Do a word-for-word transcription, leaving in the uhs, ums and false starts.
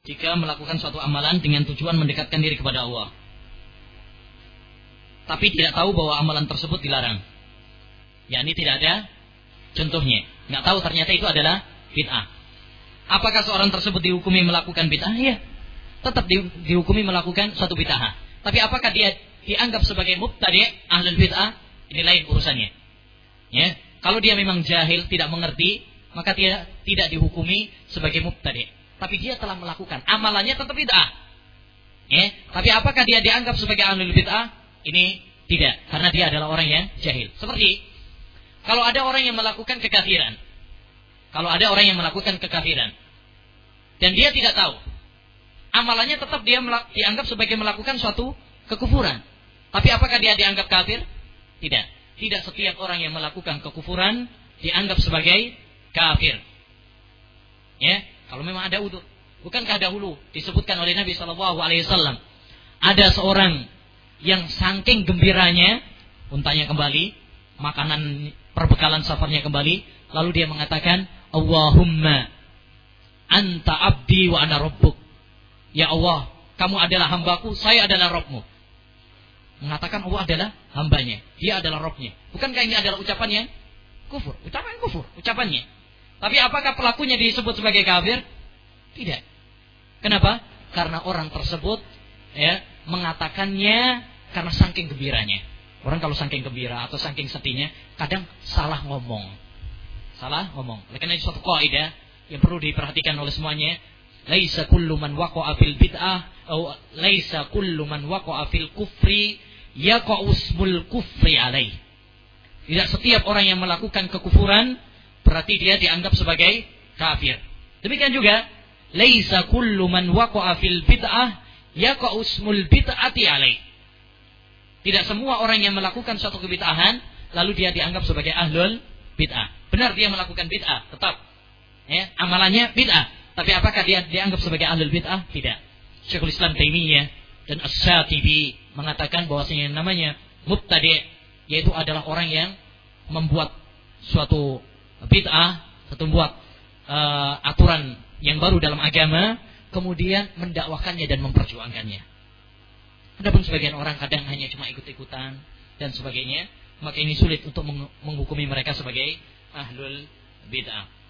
jika melakukan suatu amalan dengan tujuan mendekatkan diri kepada Allah, tapi tidak tahu bahwa amalan tersebut dilarang, yakni tidak ada contohnya, nggak tahu ternyata itu adalah bid'ah. Apakah seorang tersebut dihukumi melakukan bid'ah? Ya, tetap di, dihukumi melakukan suatu bid'ah. Tapi apakah dia dianggap sebagai mubtadi' ahlul bid'ah? Ini lain urusannya. Ya, kalau dia memang jahil, tidak mengerti, maka dia tidak dihukumi sebagai mubtadi'. Tapi dia telah melakukan amalannya tetap bid'ah. Ya, tapi apakah dia dianggap sebagai ahlul bid'ah? Ini tidak, karena dia adalah orang yang jahil. Seperti kalau ada orang yang melakukan kekafiran, kalau ada orang yang melakukan kekafiran dan dia tidak tahu, amalannya tetap dia melak- dianggap sebagai melakukan suatu kekufuran. Tapi apakah dia dianggap kafir? Tidak. Tidak setiap orang yang melakukan kekufuran dianggap sebagai kafir. Ya, kalau memang ada udzur. Bukankah dahulu disebutkan oleh Nabi Shallallahu Alaihi Wasallam ada seorang yang saking gembiranya untanya kembali, makanan perbekalan safarnya kembali, lalu dia mengatakan, Allahumma anta abdi wa ana rabbuk. Ya Allah, kamu adalah hambaku, saya adalah Rabbmu. Mengatakan Allah adalah hambanya, dia adalah Rabbnya. Bukankah ini adalah ucapannya kufur? Ucapan kufur, ucapannya. Tapi apakah pelakunya disebut sebagai kafir? Tidak. Kenapa? Karena orang tersebut ya mengatakannya karena saking gembiranya. Orang kalau saking gembira atau saking sedihnya kadang salah ngomong. Salah ngomong. Oleh karena itu suatu kaidah yang perlu diperhatikan oleh semuanya, laisa kullu man waqa'a fil bid'ah atau laisa kullu man waqa'a fil kufri yaqa'u ismul kufri alaih. Tidak setiap orang yang melakukan kekufuran berarti dia dianggap sebagai kafir. Demikian juga laisa kullu man waqa'a fil bid'ah yaqa'u ismul bid'ati alaih. Tidak semua orang yang melakukan suatu kebid'ahan lalu dia dianggap sebagai ahlul bid'ah. Benar dia melakukan bid'ah, tetap ya, amalannya bid'ah. Tapi apakah dia dianggap sebagai ahlul bid'ah? Tidak. Syekhul Islam Taimiyah dan As-Syatibi mengatakan bahwasanya yang namanya mubtadi' yaitu adalah orang yang membuat suatu bid'ah, satu membuat uh, aturan yang baru dalam agama, kemudian mendakwahkannya dan memperjuangkannya. Adapun sebagian orang kadang hanya cuma ikut-ikutan dan sebagainya, maka ini sulit untuk menghukumi mereka sebagai ahlul bid'ah.